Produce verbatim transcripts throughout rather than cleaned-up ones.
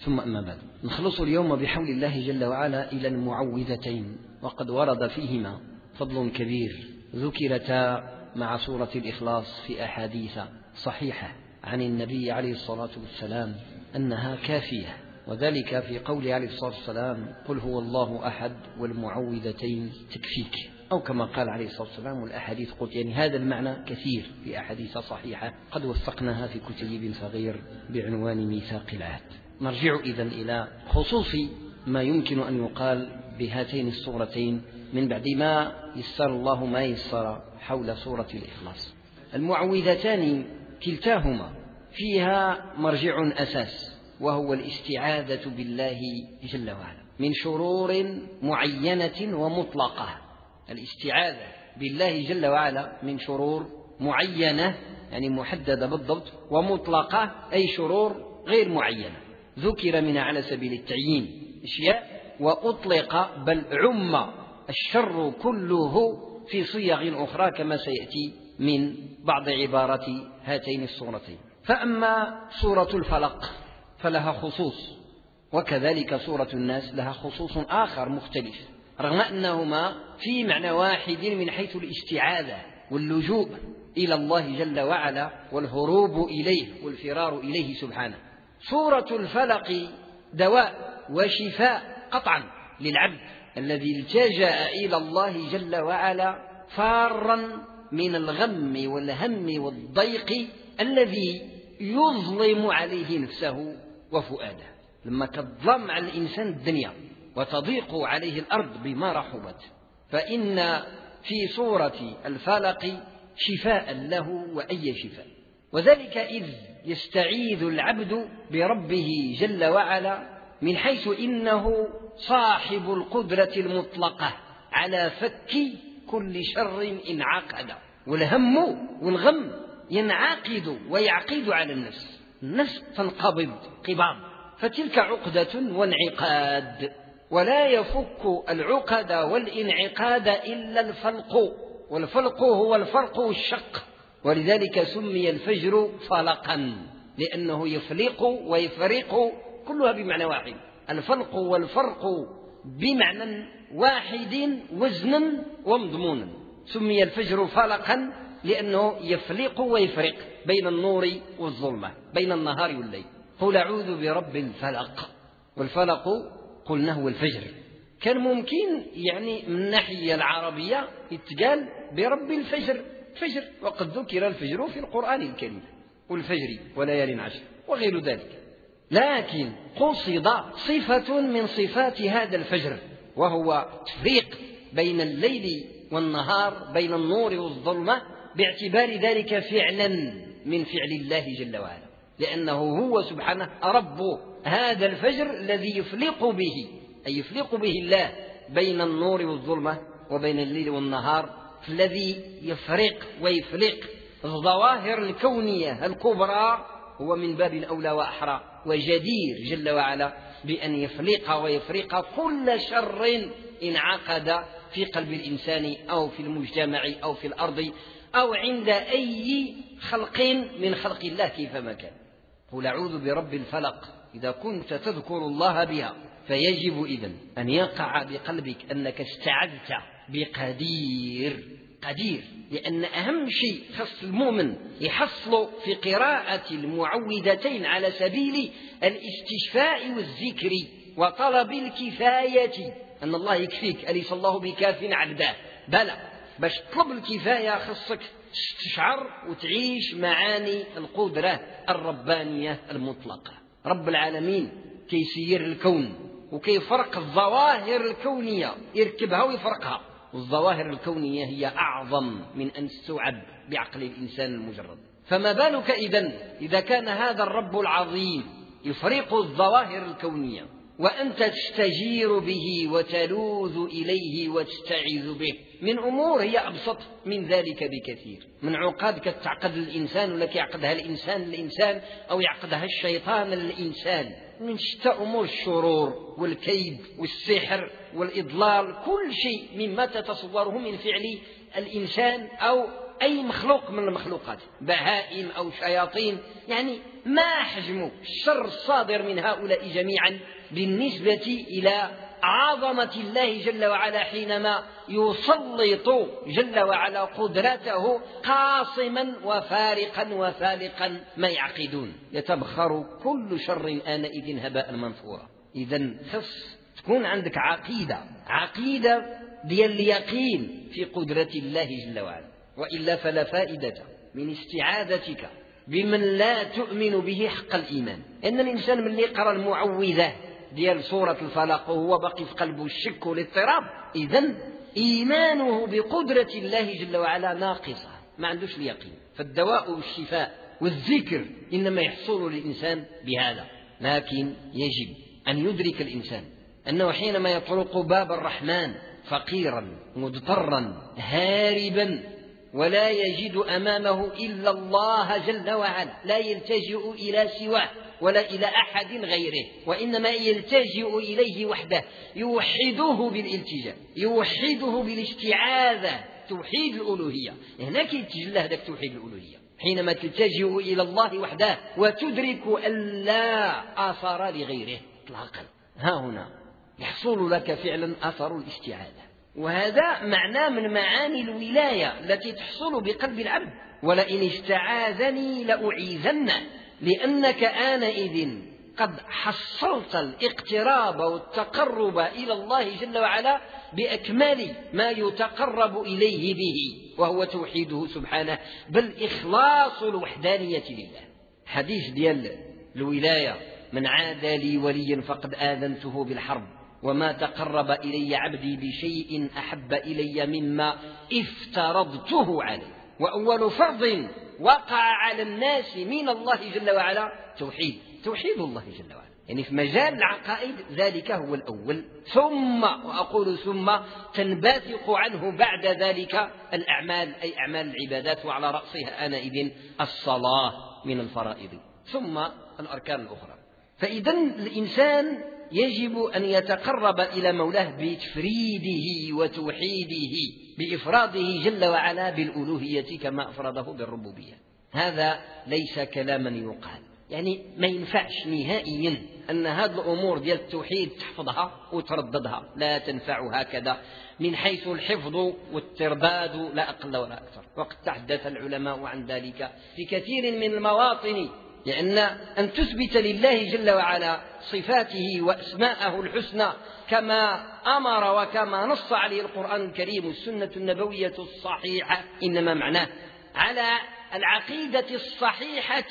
ثم أما بعد، نخلص اليوم بحول الله جل وعلا إلى المعوذتين، وقد ورد فيهما فضل كبير ذكرتا مع سورة الإخلاص في أحاديث صحيحة عن النبي عليه الصلاة والسلام أنها كافية، وذلك في قول عليه الصلاة والسلام: قل هو الله أحد والمعوذتين تكفيك، أو كما قال عليه الصلاة والسلام. والأحاديث قلت يعني هذا المعنى كثير في أحاديث صحيحة قد وثقناها في كتيب صغير بعنوان ميثاق العهد. نرجع إذن إلى خصوص ما يمكن أن يقال بهاتين السورتين من بعد ما يسر الله ما يسر حول سورة الإخلاص. المعوذتان كلتاهما فيها مرجع أساس، وهو الاستعاذة بالله جل وعلا من شرور معينة ومطلقة. الاستعاذة بالله جل وعلا من شرور معينة يعني محددة بالضبط، ومطلقة أي شرور غير معينة ذكر من على سبيل التعيين أشياء، وأطلق بل عم الشر كله في صيغ أخرى كما سيأتي من بعض عبارات هاتين السورتين. فأما سورة الفلق فلها خصوص، وكذلك سورة الناس لها خصوص آخر مختلف، رغم أنهما في معنى واحد من حيث الاستعاذة واللجوء إلى الله جل وعلا والهروب إليه والفرار إليه سبحانه. سورة الفلق دواء وشفاء قطعا للعبد الذي التجأ إلى الله جل وعلا فارا من الغم والهم والضيق الذي يظلم عليه نفسه وفؤاده. لما تظلم على الإنسان الدنيا وتضيق عليه الأرض بما رحبت، فإن في سورة الفلق شفاء له وأي شفاء، وذلك إذ يستعيذ العبد بربه جل وعلا من حيث إنه صاحب القدرة المطلقة على فك كل شر انعقد، والهم والغم ينعقد ويعقد على النفس، النفس تنقبض قبام، فتلك عقدة وانعقاد، ولا يفك العقد والانعقاد إلا الفلق، والفلق هو الفرق والشق، ولذلك سمي الفجر فلقا لأنه يفلق ويفرق كلها بمعنى واحد. الفلق والفرق بمعنى واحد وزنا ومضمونا. سمي الفجر فلقا لأنه يفلق ويفرق بين النور والظلمة، بين النهار والليل. قل أعوذ برب الفلق، والفلق قلنا هو الفجر. كان ممكن يعني من الناحية العربية يتقال برب الفجر فجر، وقد ذكر الفجر في القرآن الكريم، والفجر وليال عشر وغير ذلك، لكن قصد صفة من صفات هذا الفجر، وهو تفريق بين الليل والنهار، بين النور والظلمة، باعتبار ذلك فعلا من فعل الله جل وعلا، لأنه هو سبحانه رب هذا الفجر الذي يفلق به، أي يفلق به الله بين النور والظلمة وبين الليل والنهار، الذي يفرق ويفلق الظواهر الكونية الكبرى، هو من باب أولى وأحرى وجدير جل وعلا بأن يفلق ويفرق كل شر انعقد في قلب الإنسان أو في المجتمع أو في الأرض أو عند أي خلق من خلق الله كيفما كان. قل أعوذ برب الفلق إذا كنت تذكر الله بها، فيجب إذن أن يقع بقلبك أنك استعذت بقدير، قدير، لأن أهم شيء خص المؤمن يحصل في قراءة المعوذتين على سبيل الاستشفاء والذكر وطلب الكفاية، أن الله يكفيك، أليس الله بكاف عبده؟ بلى، باش تطلب الكفاية خصك تشعر وتعيش معاني القدرة الربانية المطلقة. رب العالمين كيسير الكون وكيفرق الظواهر الكونية، يركبها ويفرقها، والظواهر الكونية هي أعظم من أن تستوعب بعقل الإنسان المجرد. فما بالك إذن إذا كان هذا الرب العظيم يفرق الظواهر الكونية وأنت تستجير به وتلوذ إليه وتستعيذ به من أمور هي أبسط من ذلك بكثير، من عقاد كتعقد الإنسان ولا كيعقدها الإنسان للإنسان أو يعقدها الشيطان للإنسان، من شتى أمور الشرور والكيد والسحر والإضلال، كل شيء مما تتصوره من فعل الإنسان أو أي مخلوق من المخلوقات، بهائم أو شياطين، يعني ما حجم الشر الصادر من هؤلاء جميعا بالنسبة إلى عظمة الله جل وعلا حينما يسلط جل وعلا قدرته قاصما وفارقا وفالقا ما يعقدون، يتبخر كل شر آنئذ هباء منثورا. إذن خص تكون عندك عقيدة عقيدة ديال اليقين في قدرة الله جل وعلا، وإلا فلا فائدة من استعاذتك بمن لا تؤمن به حق الإيمان. إن الإنسان من يقرأ المعوذة ديال سورة الفلق وهو باقي في قلبه الشك والاضطراب، إذن إيمانه بقدرة الله جل وعلا ناقصة، ما عندوش اليقين. فالدواء والشفاء والذكر إنما يحصل للإنسان بهذا. لكن يجب أن يدرك الإنسان أنه حينما يطرق باب الرحمن فقيرا مضطرا هاربا ولا يجد أمامه إلا الله جل وعلا، لا يلتجئ إلى سواه ولا إلى أحد غيره، وإنما يلتجئ إليه وحده، يوحده بالالتجاء، يوحده بالاستعاذة، توحيد الألوهية. هناك يتجلى هذاك توحيد الألوهية حينما تلتجئ إلى الله وحده وتدرك أن لا آثار لغيره إطلاقا. ها هنا يحصل لك فعلا أثر الاستعاذة، وهذا معنى من معاني الولاية التي تحصل بقلب العبد. ولئن استعاذني لأعيذنه، لأنك آنئذ قد حصلت الاقتراب والتقرب إلى الله جل وعلا بأكمل ما يتقرب إليه به، وهو توحيده سبحانه، بل إخلاص الوحدانية لله. حديث ديال الولاية: من عادى لي وليا فقد آذنته بالحرب، وما تقرب إلي عبدي بشيء أحب إلي مما افترضته عليه. وأول فرض وقع على الناس من الله جل وعلا توحيد توحيد الله جل وعلا، يعني في مجال العقائد ذلك هو الأول، ثم وأقول ثم تنبثق عنه بعد ذلك الأعمال، أي أعمال العبادات، وعلى رأسها آنئذ الصلاة من الفرائض، ثم الأركان الأخرى. فإذا الإنسان يجب أن يتقرب إلى مولاه بتفريده وتوحيده، بإفراده جل وعلا بالألوهية كما أفرده بالربوبية. هذا ليس كلاما يقال، يعني ما ينفعش نهائيا أن هذه الأمور ديال التوحيد تحفظها وترددها، لا تنفع هكذا من حيث الحفظ والترداد لا أقل ولا أكثر. وقد تحدث العلماء عن ذلك في كثير من المواطن، لأن أن تثبت لله جل وعلا صفاته وأسماءه الحسنى كما أمر وكما نص عليه القرآن الكريم والسنة النبوية الصحيحة، إنما معناه على العقيدة الصحيحة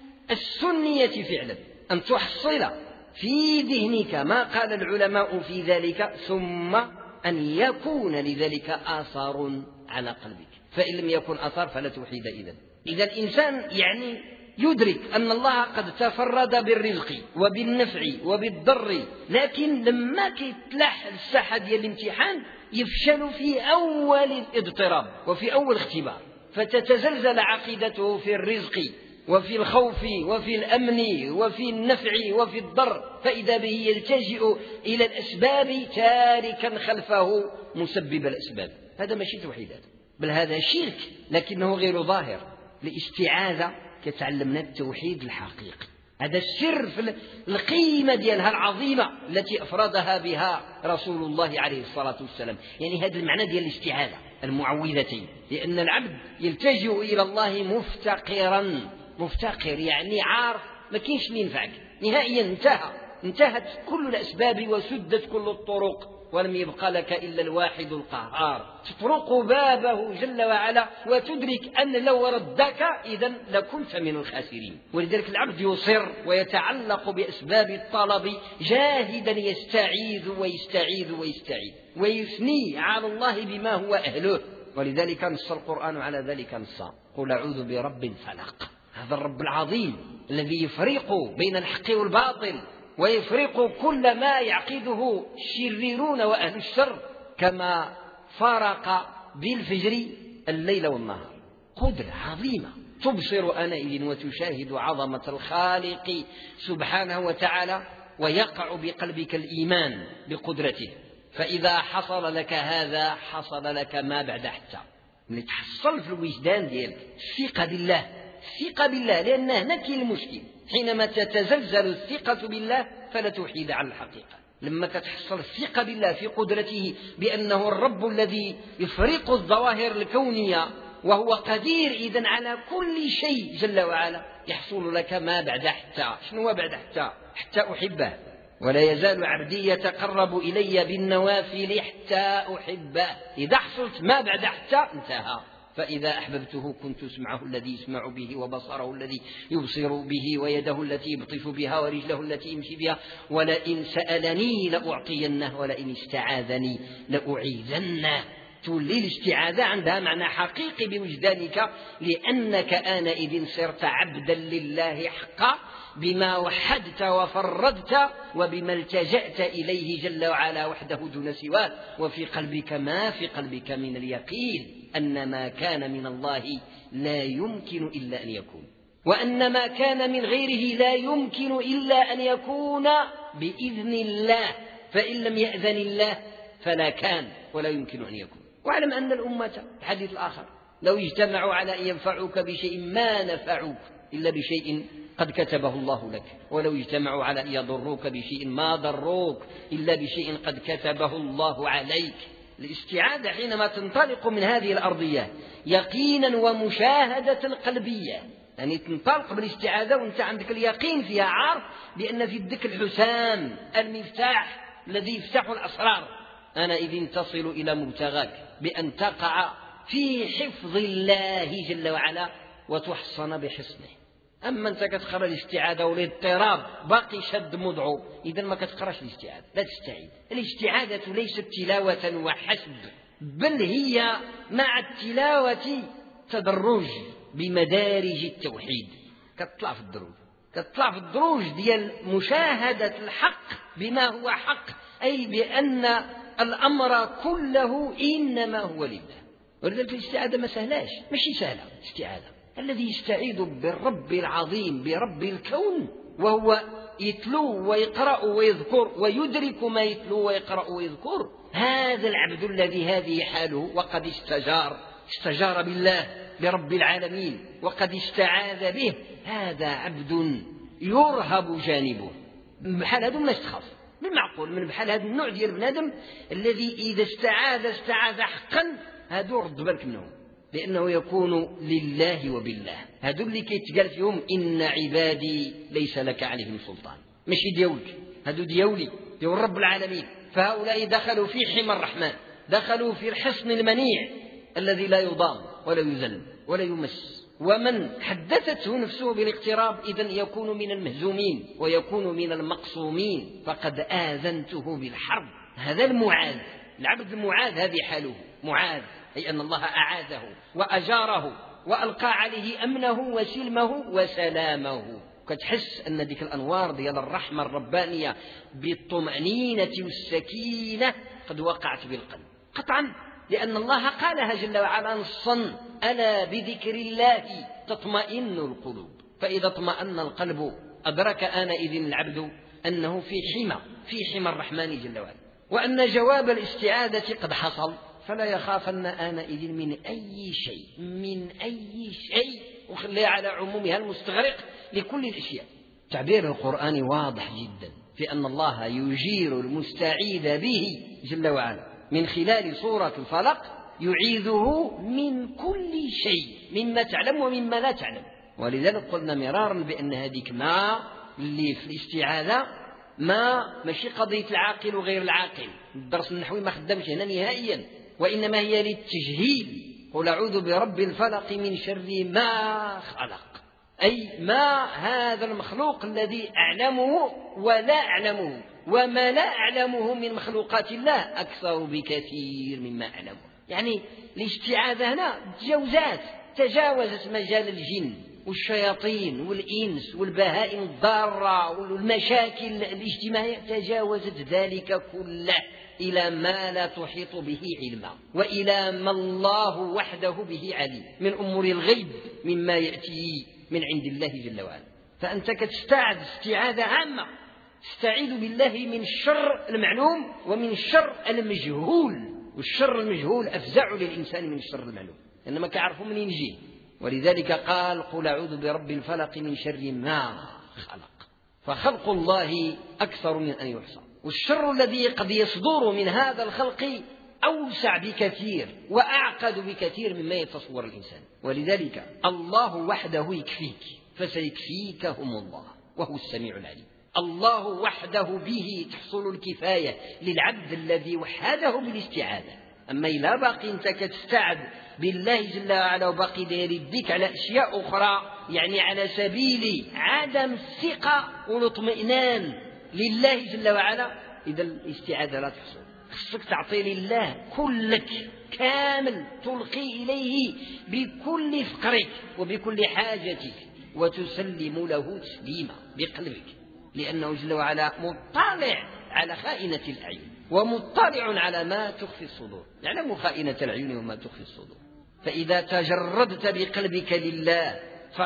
السنية فعلا، أن تحصل في ذهنك ما قال العلماء في ذلك، ثم أن يكون لذلك آثار على قلبك. فإن لم يكن آثار فلا توحيد. إذن إذا الإنسان يعني يدرك أن الله قد تفرد بالرزق وبالنفع وبالضر، لكن لما كيتلاح الساحة ديال الامتحان يفشل في أول الاضطراب وفي أول اختبار، فتتزلزل عقيدته في الرزق وفي الخوف وفي الأمن وفي النفع وفي الضر، فإذا به يلتجئ إلى الأسباب تاركا خلفه مسبب الأسباب. هذا ماشي توحيدات، بل هذا شرك، لكنه غير ظاهر. الاستعاذة كتعلمنا التوحيد الحقيقي، هذا السر في القيمة ديالها العظيمة التي أفردها بها رسول الله عليه الصلاة والسلام. يعني هذا المعنى ديال الاستعاذة المعوذتين، لأن العبد يلتجئ إلى الله مفتقرا، مفتقر يعني عارف ما كاينش اللي ينفعك نهائيا، انتهى انتهت كل الأسباب وسدت كل الطرق، ولم يبقى لك إلا الواحد القهار. تطرق بابه جل وعلا وتدرك أن لو ردك إذن لكنت من الخاسرين. ولذلك العبد يصر ويتعلق بأسباب الطلب جاهدا، يستعيذ ويستعيذ ويستعيذ ويثني على الله بما هو أهله. ولذلك نص القرآن على ذلك نصا: قل أعوذ برب الفلق. هذا الرب العظيم الذي يفرق بين الحق والباطل ويفرق كل ما يعقده الشريرون وأهل الشر، كما فرق بالفجر الليل والنهار. قدرة عظيمة تبصر آنئذ وتشاهد عظمة الخالق سبحانه وتعالى، ويقع بقلبك الإيمان بقدرته. فإذا حصل لك هذا حصل لك ما بعد حتى، ملي تحصل في الوجدان ديالك الثقة بالله، الثقة بالله، لأن هنا كاين المشكل. حينما تتزلزل الثقة بالله فلا توحيد على الحقيقة. لما تتحصل الثقة بالله في قدرته بأنه الرب الذي يفرق الظواهر الكونية وهو قدير إذن على كل شيء جل وعلا، يحصل لك ما بعد حتى. شنو بعد حتى؟ حتى أحبه، ولا يزال عبدي يتقرب إلي بالنوافل حتى أحبه. إذا حصلت ما بعد حتى انتهى. فإذا أحببته كنت سمعه الذي يسمع به، وبصره الذي يبصر به، ويده التي يبطش بها، ورجله التي يمشي بها، ولئن سألني لأعطينه، ولئن استعاذني لأعيذنه. تولي الاستعاذة عندها معنى حقيقي بوجدانك، لأنك آنئذ صرت عبدا لله حقا، بما وحدت وفردت وبما التجأت إليه جل وعلا وحده دون سواه. وفي قلبك ما في قلبك من اليقين أن ما كان من الله لا يمكن إلا أن يكون، وأن ما كان من غيره لا يمكن إلا أن يكون بإذن الله، فإن لم يأذن الله فلا كان ولا يمكن أن يكون. واعلم أن الأمة، الحديث الآخر، لو اجتمعوا على أن ينفعوك بشيء ما نفعوك إلا بشيء قد كتبه الله لك، ولو اجتمعوا على أن يضروك بشيء ما ضروك إلا بشيء قد كتبه الله عليك. الاستعاذة حينما تنطلق من هذه الأرضية يقينا ومشاهدة قلبية، يعني تنطلق بالاستعاذة وانت عندك اليقين فيها، عارف بأن في يدك الحسام المفتاح الذي يفتح الأسرار. أنا إذ تصل إلى مبتغاك بأن تقع في حفظ الله جل وعلا وتحصن بحصنه. أما أنت كتقرأ الاستعاذة والاضطراب باقي شد مضعو، إذا ما كتقرأش الاستعاذة، لا تستعيذ. الاستعاذة ليست تلاوة وحسب، بل هي مع التلاوة تدرج بمدارج التوحيد. كتطلع في الدروج، كتطلع في الدروج ديال مشاهدة الحق بما هو حق، أي بأن الأمر كله إنما هو لله. ولذلك الاستعاذة ما سهلاش، ماشي سهلة الاستعاذة. الذي يستعيذ بالرب العظيم برب الكون وهو يتلو ويقرأ ويذكر ويدرك ما يتلو ويقرأ ويذكر، هذا العبد الذي هذه حاله وقد استجار استجار بالله برب العالمين وقد استعاذ به، هذا عبد يرهب جانبه. بحال هذا ما يستخاف بالمعقول، من بحال هذا النوع ديال بنادم الذي إذا استعاذ استعاذ حقا، هذا رد بالك منهم، لأنه يكون لله وبالله. هذو اللي كيتقال فيهم إن عبادي ليس لك عليهم سلطان، ماشي ديولك، هذو ديولي ديول رب العالمين. فهؤلاء دخلوا في حمى الرحمن، دخلوا في الحصن المنيع الذي لا يضام ولا يذل ولا يمس. ومن حدثته نفسه بالاقتراب إذن يكون من المهزومين ويكون من المقصومين، فقد آذنته بالحرب. هذا المعاذ، العبد المعاذ هذه حاله، معاذ أي أن الله أعاذه وأجاره وألقى عليه أمنه وسلمه وسلامه. كتحس أن ديك الأنوار ديال الرحمة الربانية بالطمأنينة والسكينة قد وقعت بالقلب قطعا، لأن الله قالها جل وعلا نصا: ألا بذكر الله تطمئن القلوب. فإذا اطمأن القلب أدرك آنئذ العبد أنه في حمى في حمى الرحمن جل وعلا، وأن جواب الاستعاذة قد حصل، فلا يخافن آنئذ من أي شيء من أي شيء، وخليها على عمومها المستغرق لكل الأشياء. تعبير القرآن واضح جدا في أن الله يجير المستعيذ به جل وعلا من خلال سورة الفلق، يعيذه من كل شيء مما تعلم ومما لا تعلم. ولذلك قلنا مرارا بأن هذيك ما اللي في الاستعاذة ما ماشي قضية العاقل وغير العاقل، الدرس النحوي ما خدمش هنا نهائيا، وإنما هي للتجهيل. قل أعوذ برب الفلق من شر ما خلق، أي ما هذا المخلوق الذي أعلمه ولا أعلمه، وما لا أعلمه من مخلوقات الله أكثر بكثير مما أعلمه. يعني الاستعاذة هنا تجاوزات، تجاوزت مجال الجن والشياطين والإنس والبهائم الضارة والمشاكل الاجتماعية، تجاوزت ذلك كله إلى ما لا تحيط به علما، وإلى ما الله وحده به عليم من أمور الغيب مما يأتي من عند الله جل وعلا. فأنت كتستعاذ استعاذة عامة، تستعيذ بالله من الشر المعلوم ومن الشر المجهول، والشر المجهول أفزع للإنسان من الشر المعلوم. إنما كيعرفوا منين يجي. ولذلك قال قل أعوذ برب الفلق من شر ما خلق. فخلق الله أكثر من أن يحصى، والشر الذي قد يصدر من هذا الخلق أوسع بكثير وأعقد بكثير مما يتصور الإنسان. ولذلك الله وحده يكفيك، فسيكفيكهم الله وهو السميع العليم. الله وحده به تحصل الكفاية للعبد الذي وحده بالاستعاذة. أما إلا باقي أنت كتستعذ بالله جل وعلا وباقي داير يديك على أشياء أخرى، يعني على سبيل عدم الثقة والاطمئنان لله جل وعلا، إذا الاستعاذة لا تحصل. خصك تعطي لله كلك كامل، تلقي إليه بكل فقرك وبكل حاجتك وتسلم له تسليما بقلبك، لأنه جل وعلا مطلع على خائنة الأعين ومطلع على ما تخفي الصدور، يعلم خائنة العيون وما تخفي الصدور. فإذا تجردت بقلبك لله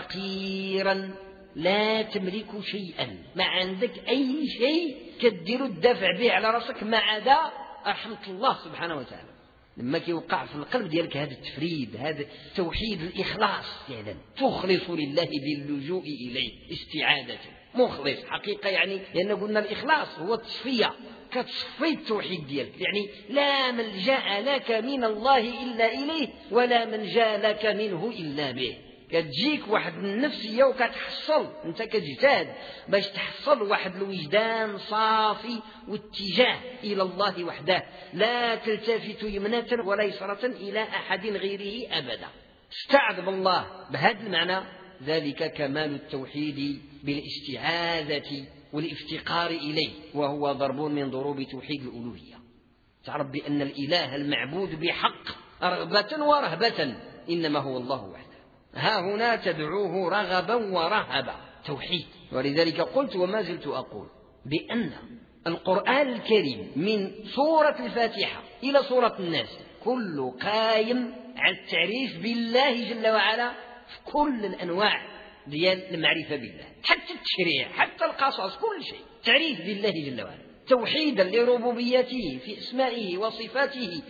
فقيرا لا تملك شيئا، ما عندك أي شيء كدير الدفع به على رأسك ما عدا رحمة الله سبحانه وتعالى. لما كيوقع في القلب ديالك هذا التفريد، هذا توحيد الإخلاص، فعلا تخلص لله باللجوء إليه استعادة مخلص حقيقة، يعني لأن قلنا الإخلاص هو التصفية، كتصفي التوحيد ديالك، يعني لا ملجأ لك من الله إلا إليه ولا منجا لك منه إلا به. كتجيك واحد النفسية وكتحصل أنت كتجتهد باش تحصل واحد الوجدان صافي واتجاه إلى الله وحده، لا تلتفت يمنة ولا يسرة إلى أحد غيره أبدا. استعذ بالله بهذا المعنى، ذلك كمال التوحيد بالاستعاذة والافتقار إليه، وهو ضرب من ضروب توحيد الألوهية. تعرف بأن الإله المعبود بحق رغبة ورهبة إنما هو الله وحده، ها هنا تدعوه رغبا ورهبا، توحيد. ولذلك قلت وما زلت أقول بأن القرآن الكريم من سورة الفاتحة إلى سورة الناس كله قايم على التعريف بالله جل وعلا في كل الأنواع ديال المعرفة بالله، حتى التشريع حتى القصص كل شيء تعريف بالله جل وعلا، توحيدا لربوبيته في أسمائه وصفاته،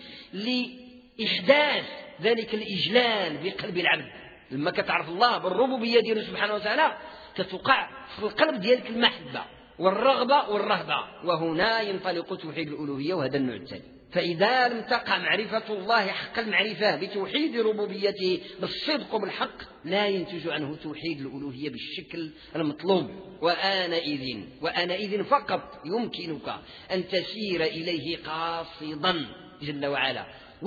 لإحداث ذلك الإجلال بقلب العبد. لما كتعرف الله بالربوبية دياله سبحانه وتعالى كتوقع في القلب ديالك المحبة والرغبة والرهبة، وهنا ينطلق توحيد الألوهية، وهذا النوع الثاني. فإذا لم تقع معرفة الله حق المعرفة بتوحيد ربوبيته بالصدق وبالحق لا ينتج عنه توحيد الألوهية بالشكل المطلوب. وآنئذ وآنئذ فقط يمكنك أن تسير إليه قاصدا جل وعلا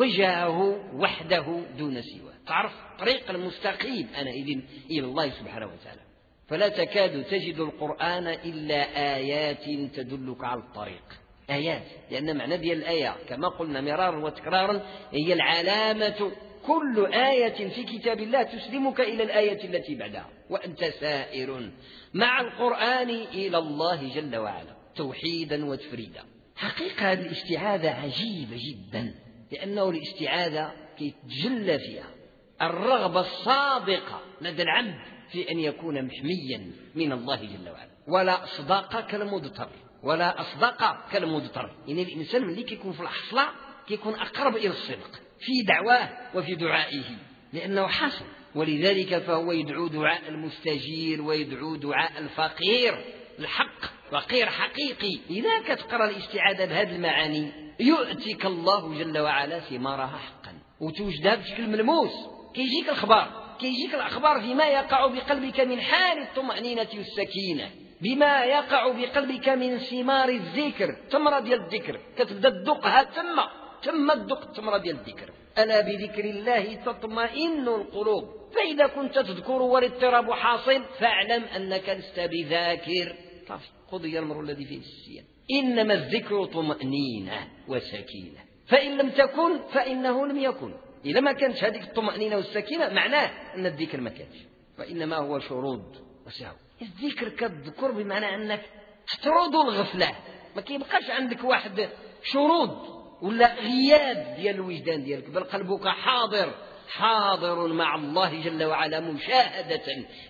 وجهه وحده دون سواه، تعرف طريق المستقيم آنئذ إلى الله سبحانه وتعالى. فلا تكاد تجد القرآن إلا آيات تدلك على الطريق، آيات، لأن معنى ديال الآية كما قلنا مرارا وتكرارا هي العلامة. كل آية في كتاب الله تسلمك إلى الآية التي بعدها، وأنت سائر مع القرآن إلى الله جل وعلا توحيدا وتفريدا. حقيقة هذه الاستعاذة عجيبة جدا، لأنه الاستعاذة يتجلى فيها الرغبة الصادقة لدى العبد في أن يكون محميا من الله جل وعلا، ولا أصدق كالمضطر ولا أصدق كالمضطر. يعني الإنسان ملي كيكون في الحصلة كيكون أقرب إلى الصدق في دعواه وفي دعائه، لأنه حاصل. ولذلك فهو يدعو دعاء المستجير ويدعو دعاء الفقير الحق، فقير حقيقي. إذا كتقرأ الاستعاذة بهذه المعاني يؤتيك الله جل وعلا ثمارها حقا وتوجدها بشكل ملموس. كيجيك الأخبار كيجيك الأخبار فيما يقع بقلبك من حال الطمأنينة والسكينة، بما يقع بقلبك من ثمار الذكر، تمرة ديال الذكر كتبدا تدقها تم تم تدق التمرة ديال الذكر. ألا بذكر الله تطمئن القلوب، فإذا كنت تذكر والاضطراب حاصل فاعلم أنك لست بذاكر. صافي، قضي الأمر الذي فيه السيان. إنما الذكر طمأنينة وسكينة، فإن لم تكن فإنه لم يكن. إذا ما كانت هذه الطمأنينة والسكينة معناه أن الذكر ما كانش، وإنما هو شرود وسهو. الذكر كتذكر بمعنى أنك تطرد الغفلة، ما كيبقاش عندك واحد شرود ولا غياب ديال الوجدان ديالك، بل قلبك حاضر حاضر مع الله جل وعلا مشاهدة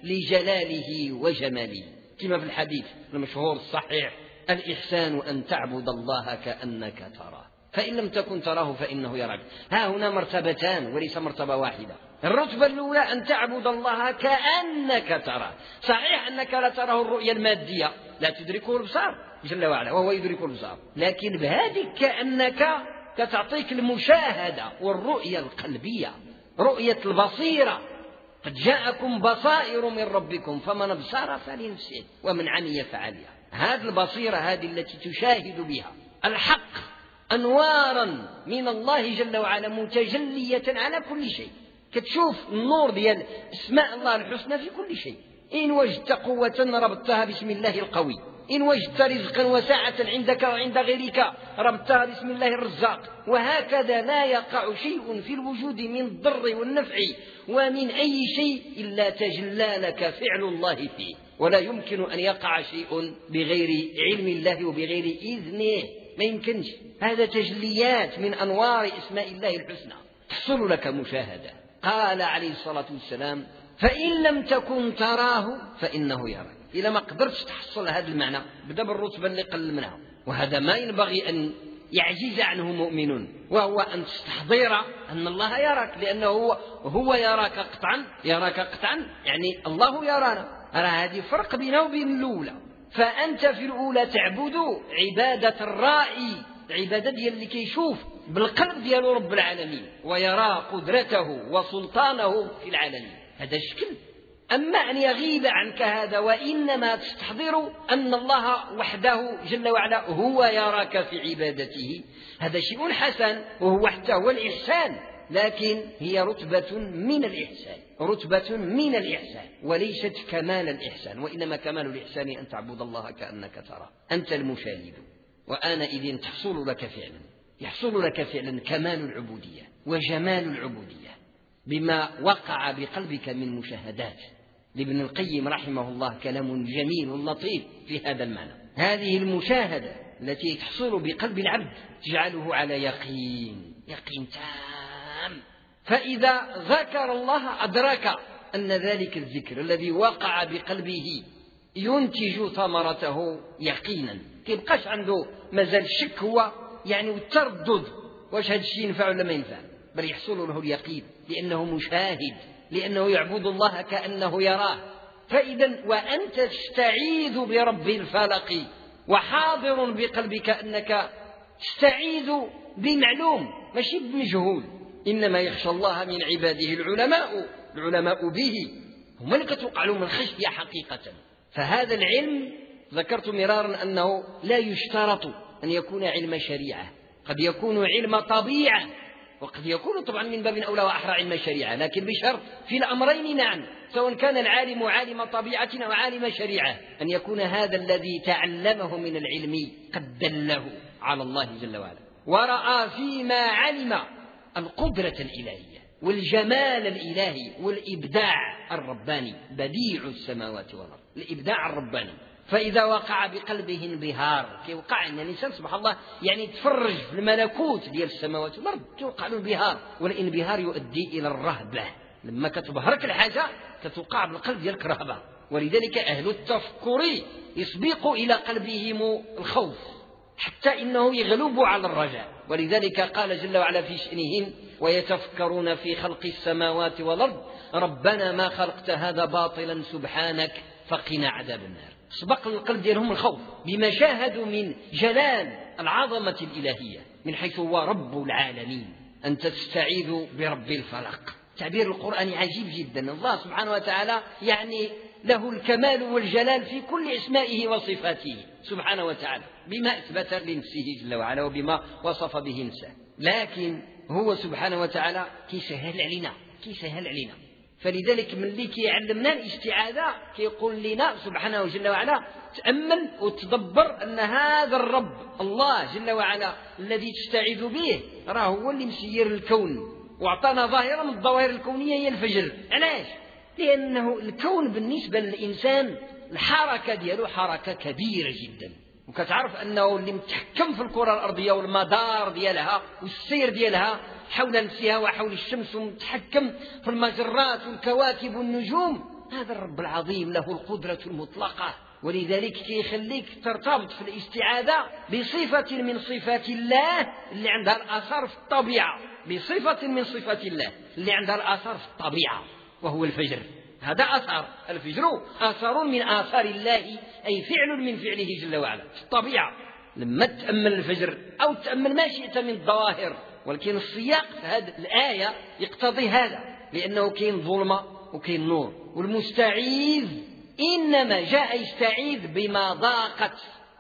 لجلاله وجماله، كما في الحديث المشهور الصحيح: الإحسان أن تعبد الله كأنك تراه فإن لم تكن تراه فإنه يراك. ها هنا مرتبتان وليس مرتبة واحدة. الرتبة الأولى أن تعبد الله كأنك تراه. صحيح أنك لا تراه الرؤية المادية، لا تدركه الأبصار جل وعلا وهو يدرك الأبصار، لكن بهذه كأنك كتعطيك المشاهدة والرؤية القلبية، رؤية البصيرة. قد جاءكم بصائر من ربكم فمن أبصر فلنفسه ومن عمي فعليها. هذه البصيرة هذه التي تشاهد بها الحق أنوارا من الله جل وعلا متجلية على كل شيء. كتشوف النور ديال اسماء الله الحسنى في كل شيء. إن وجدت قوة ربطتها باسم الله القوي، إن وجدت رزقا وسعة عندك وعند غيرك ربطتها باسم الله الرزاق. وهكذا لا يقع شيء في الوجود من الضر والنفع ومن أي شيء إلا تجلى لك فعل الله فيه، ولا يمكن أن يقع شيء بغير علم الله وبغير إذنه، ما يمكنش. هذا تجليات من أنوار اسماء الله الحسنى تحصل لك مشاهدة. قال عليه الصلاة والسلام: فإن لم تكن تراه فإنه يراك. إذا ما قدرتش تحصل هذا المعنى بدأ بالرتبة اللي قل منها، وهذا ما ينبغي أن يعجز عنه مؤمن، وهو أن تستحضر أن الله يراك، لأنه هو, هو يراك قطعا، يراك قطعا يعني الله يرانا. أرى هذه فرق بينه وبين الأولى. فأنت في الأولى تعبد عبادة الرائي، العبادة ديال اللي كيشوف بالقلب ديالو رب العالمين ويرى قدرته وسلطانه في العالمين، هذا الشكل. أما أن يغيب عنك هذا وإنما تستحضر أن الله وحده جل وعلا هو يراك في عبادته، هذا شيء حسن، وهو حتى هو الإحسان، لكن هي رتبة من الإحسان، رتبة من الإحسان وليست كمال الإحسان. وإنما كمال الإحسان أن تعبد الله كأنك ترى، أنت المشاهد. وآنئذ تحصل لك فعلا، يحصل لك فعلا كمال العبودية وجمال العبودية بما وقع بقلبك من مشاهدات. لابن القيم رحمه الله كلام جميل لطيف في هذا المعنى. هذه المشاهدة التي تحصل بقلب العبد تجعله على يقين، يقين تام. فإذا ذكر الله أدرك أن ذلك الذكر الذي وقع بقلبه ينتج ثمرته يقينا، كيبقاش عنده مازال الشك هو يعني والتردد واش هذا الشيء ينفع ولا ما ينفع، بل يحصل له اليقين لأنه مشاهد، لأنه يعبد الله كأنه يراه. فإذا وأنت تستعيذ برب الفلق وحاضر بقلبك أنك تستعيذ بمعلوم ماشي بمجهول. إنما يخشى الله من عباده العلماء، العلماء به هم اللي كتوقع لهم الخشية حقيقة. فهذا العلم ذكرت مرارا أنه لا يشترط أن يكون علم شريعة، قد يكون علم طبيعة، وقد يكون طبعا من باب أولى وأحرى علم شريعة، لكن بشرط في الأمرين نعم، سواء كان العالم عالم طبيعة أو عالم شريعة، أن يكون هذا الذي تعلمه من العلم قد دله على الله جل وعلا، ورأى فيما علم القدرة الإلهية والجمال الإلهي والإبداع الرباني، بديع السماوات والأرض، الإبداع الرباني. فإذا وقع بقلبه انبهار، كيوقع أن الإنسان سبحان الله يعني تفرج في الملكوت ديال السماوات والأرض، توقع له انبهار، والانبهار يؤدي إلى الرهبة. لما كتبهرك الحاجة كتوقع بالقلب ديالك رهبة، ولذلك أهل التفكر يسبق إلى قلبهم الخوف حتى إنه يغلب على الرجاء. ولذلك قال جل وعلا في شأنهم: ويتفكرون في خلق السماوات والأرض ربنا ما خلقت هذا باطلا سبحانك فقنا عذاب النار. سبق القلب ديالهم الخوف بما شاهدوا من جلال العظمة الإلهية من حيث هو رب العالمين. أنت تستعيذ برب الفلق، تعبير القرآن عجيب جدا. الله سبحانه وتعالى يعني له الكمال والجلال في كل اسمائه وصفاته سبحانه وتعالى بما أثبت لنفسه جل وعلا وبما وصف به نفسه، لكن هو سبحانه وتعالى كيسهل علينا، كيسهل علينا. فلذلك من اللي كيعلمنا الاستعاذة كيقول لنا سبحانه جل وعلا: تأمل وتدبر أن هذا الرب الله جل وعلا الذي تستعيذ به راه هو اللي مسير الكون واعطانا ظاهرة من الظواهر الكونية هي الفجر. علاش؟ لأنه الكون بالنسبة للإنسان الحركة دياله حركة كبيرة جدا، وكتعرف أنه اللي متحكم في الكرة الأرضية والمدار ديالها والسير ديالها حول نفسها وحول الشمس، ومتحكم في المجرات والكواكب والنجوم، هذا الرب العظيم له القدرة المطلقة ولذلك كيخليك ترتبط في الاستعاذة بصفة من صفات الله اللي عندها الأثر في الطبيعة، بصفة من صفات الله اللي عندها الأثر في الطبيعة، وهو الفجر. هذا أثر الفجر، أثر من آثار الله، أي فعل من فعله جل وعلا في الطبيعة. لما تأمل الفجر أو تأمل ما شئت من الظواهر، ولكن السياق في هذه الآية يقتضي هذا، لأنه كاين ظلمة وكاين نور، والمستعيذ إنما جاء يستعيذ بما ضاقت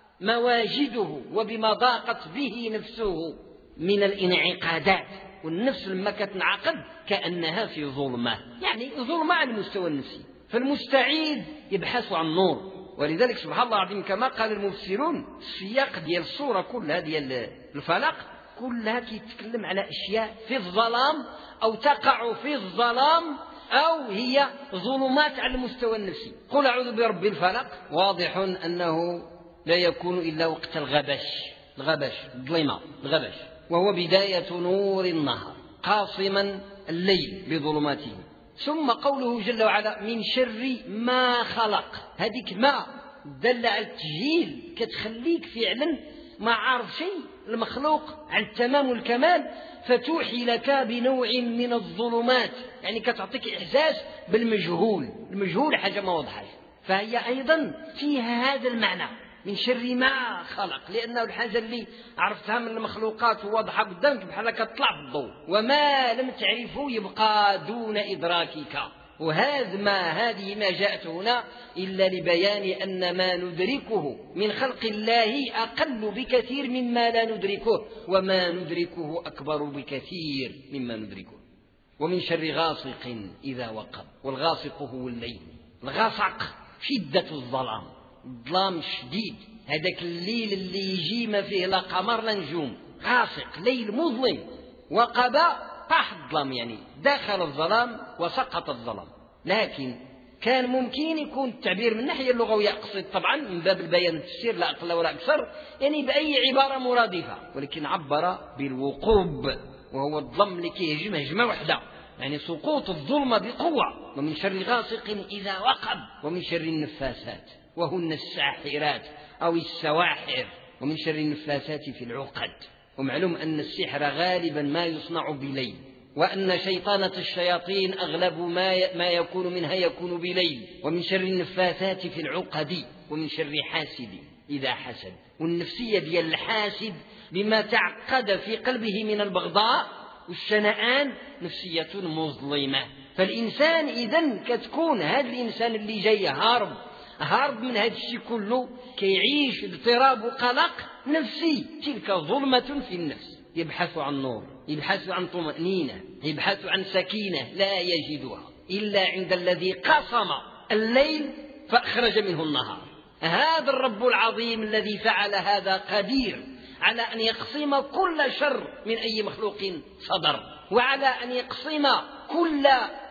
مواجده وبما ضاقت به نفسه من الانعقادات، والنفس لما كتنعقد كأنها في ظلمة، يعني ظلمة على المستوى النفسي. فالمستعيذ يبحث عن نور. ولذلك سبحان الله العظيم كما قال المفسرون، السياق ديال السورة كلها ديال الفلق كلها كيتكلم على أشياء في الظلام أو تقع في الظلام أو هي ظلمات على المستوى النفسي. قل أعوذ برب الفلق واضح أنه لا يكون إلا وقت الغبش، الغبش الظلمة الغبش، وهو بداية نور النهار قاصما الليل بظلماته. ثم قوله جل وعلا من شر ما خلق، هذيك ما دل على التجهيل، كتخليك فعلا ما عارف شيء المخلوق عن التمام والكمال، فتوحي لك بنوع من الظلمات، يعني كتعطيك إحساس بالمجهول. المجهول حاجة ما وضحش، فهي أيضا فيها هذا المعنى من شر ما خلق، لأنه الحاجة اللي عرفتها من المخلوقات واضحة قدامك بحال كتطلع في الضوء، وما لم تعرفه يبقى دون إدراكك. وهذا ما هذه ما جاءت هنا إلا لبيان أن ما ندركه من خلق الله أقل بكثير مما لا ندركه، وما ندركه أكبر بكثير مما ندركه. ومن شر غاسق إذا وقب، والغاسق هو الليل، الغسق شدة الظلام، الظلام الشديد، هذاك الليل اللي يجي ما فيه لا قمر لا نجوم، غاسق ليل مظلم. وقب طاح الظلام، يعني دخل الظلام وسقط الظلام. لكن كان ممكن يكون التعبير من الناحية اللغوية أقصد طبعا من باب البيان التفسير لا أقل ولا أكثر، يعني بأي عبارة مرادفة، ولكن عبر بالوقوب، وهو الظلم اللي كيهجم هجمة واحدة، يعني سقوط الظلمة بقوة. ومن شر غاسق إذا وقب، ومن شر النفاسات وهن الساحرات أو السواحر، ومن شر النفاسات في العقد. ومعلوم أن السحر غالبا ما يصنع بليل، وأن شيطانة الشياطين أغلب ما ما يكون منها يكون بليل. ومن شر النفاثات في العقد، ومن شر حاسد إذا حسد. والنفسية ديال الحاسد بما تعقد في قلبه من البغضاء والشنآن نفسية مظلمة. فالإنسان إذن كتكون هذا الإنسان اللي جاي هارب هارب من هذا الشيء كله، كيعيش اضطراب وقلق نفسي، تلك ظلمة في النفس. يبحث عن نور، يبحث عن طمأنينة، يبحث عن سكينة، لا يجدها إلا عند الذي قسم الليل فأخرج منه النهار. هذا الرب العظيم الذي فعل هذا قدير على أن يقسم كل شر من أي مخلوق صدر، وعلى أن يقسم كل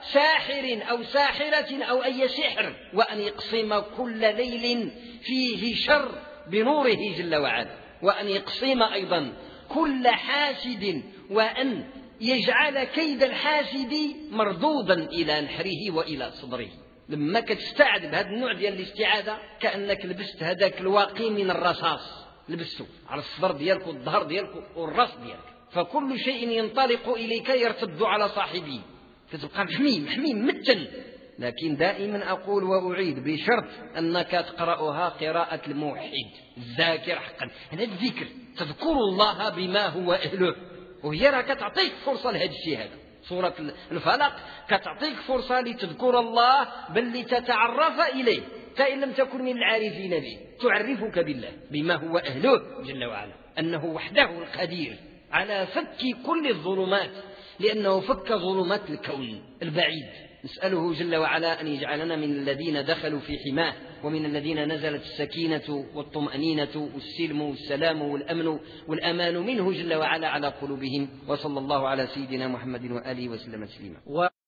ساحر أو ساحرة أو أي سحر، وأن يقسم كل ليل فيه شر بنوره جل وعلا، وأن يقسم أيضا كل حاسد، وأن يجعل كيد الحاسد مردودا إلى نحره وإلى صدره. لما كتستعد بهذا النوع ديال الاستعاذة كأنك لبست هذاك الواقي من الرصاص، لبسته على الصدر ديالك والظهر ديالك والراس ديالك، فكل شيء ينطلق إليك يرتد على صاحبه، فتبقى محمي محمي متن. لكن دائما أقول وأعيد بشرط أنك تقرأها قراءة الموحد الذاكر حقا، هذا الذكر تذكر الله بما هو أهله، وهي راه كتعطيك فرصة لهذا الشيء. هذا سورة الفلق كتعطيك فرصة لتذكر الله، بل لتتعرف إليه، فإن لم تكن من العارفين به تعرفك بالله بما هو أهله جل وعلا، أنه وحده القدير على فك كل الظلمات، لأنه فك ظلمات الكون البعيد. نسأله جل وعلا أن يجعلنا من الذين دخلوا في حماه، ومن الذين نزلت السكينة والطمأنينة والسلم والسلام والأمن والأمان منه جل وعلا على قلوبهم. وصلى الله على سيدنا محمد وآله وسلم تسليما.